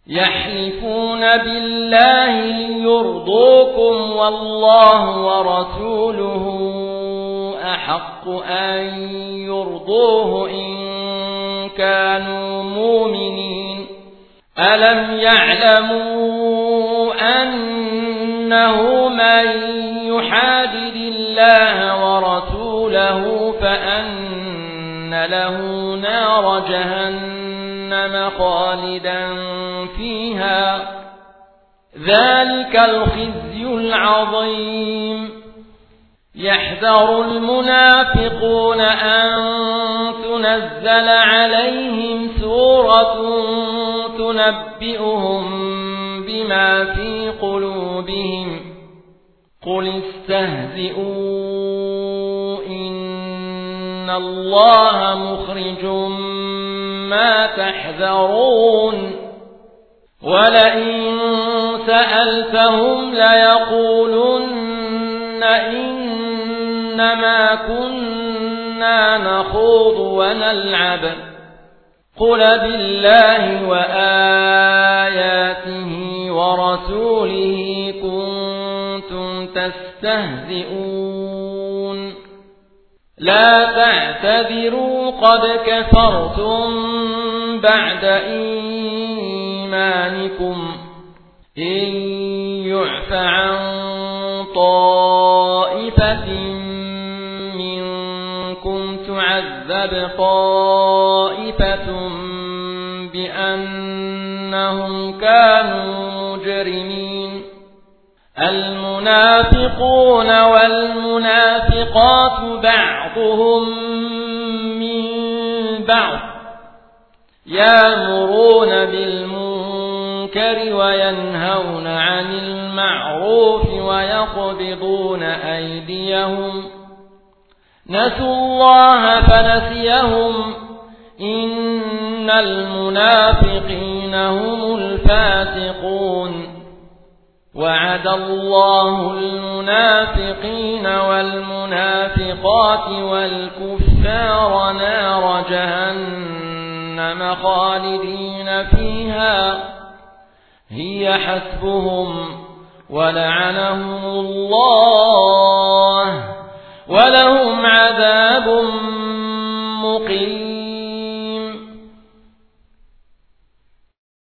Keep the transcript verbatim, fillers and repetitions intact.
يحلفون بالله ليرضوكم والله ورسوله أحق أن يرضوه إن كانوا مؤمنين ألم يعلموا أنه من يحادد الله ورسوله فأن له نار جهنم خالدا فيها ذلك الخزي العظيم يحذر المنافقون أن تنزل عليهم سورة تنبئهم بما في قلوبهم قل استهزئوا إن الله مخرج ما تحذرون ولئن سألتهم ليقولن إنما كنا نخوض ونلعب قل بالله وآياته ورسوله كنتم تستهزئون لا تعتذروا قد كفرتم بعد إيمانكم إن يعف عن طائفة منكم تعذب طائفة بأنهم كانوا مجرمين المنافقون والمنافقات بعضهم من بعض يأمرون بالمنكر وينهون عن المعروف ويقبضون أيديهم نسوا الله فنسيهم إن المنافقين هم الفاسقون وعد الله المنافقين والمنافقات والكفار نار جهنم خالدين فيها هي حسبهم ولعنهم الله ولهم عذاب مقيم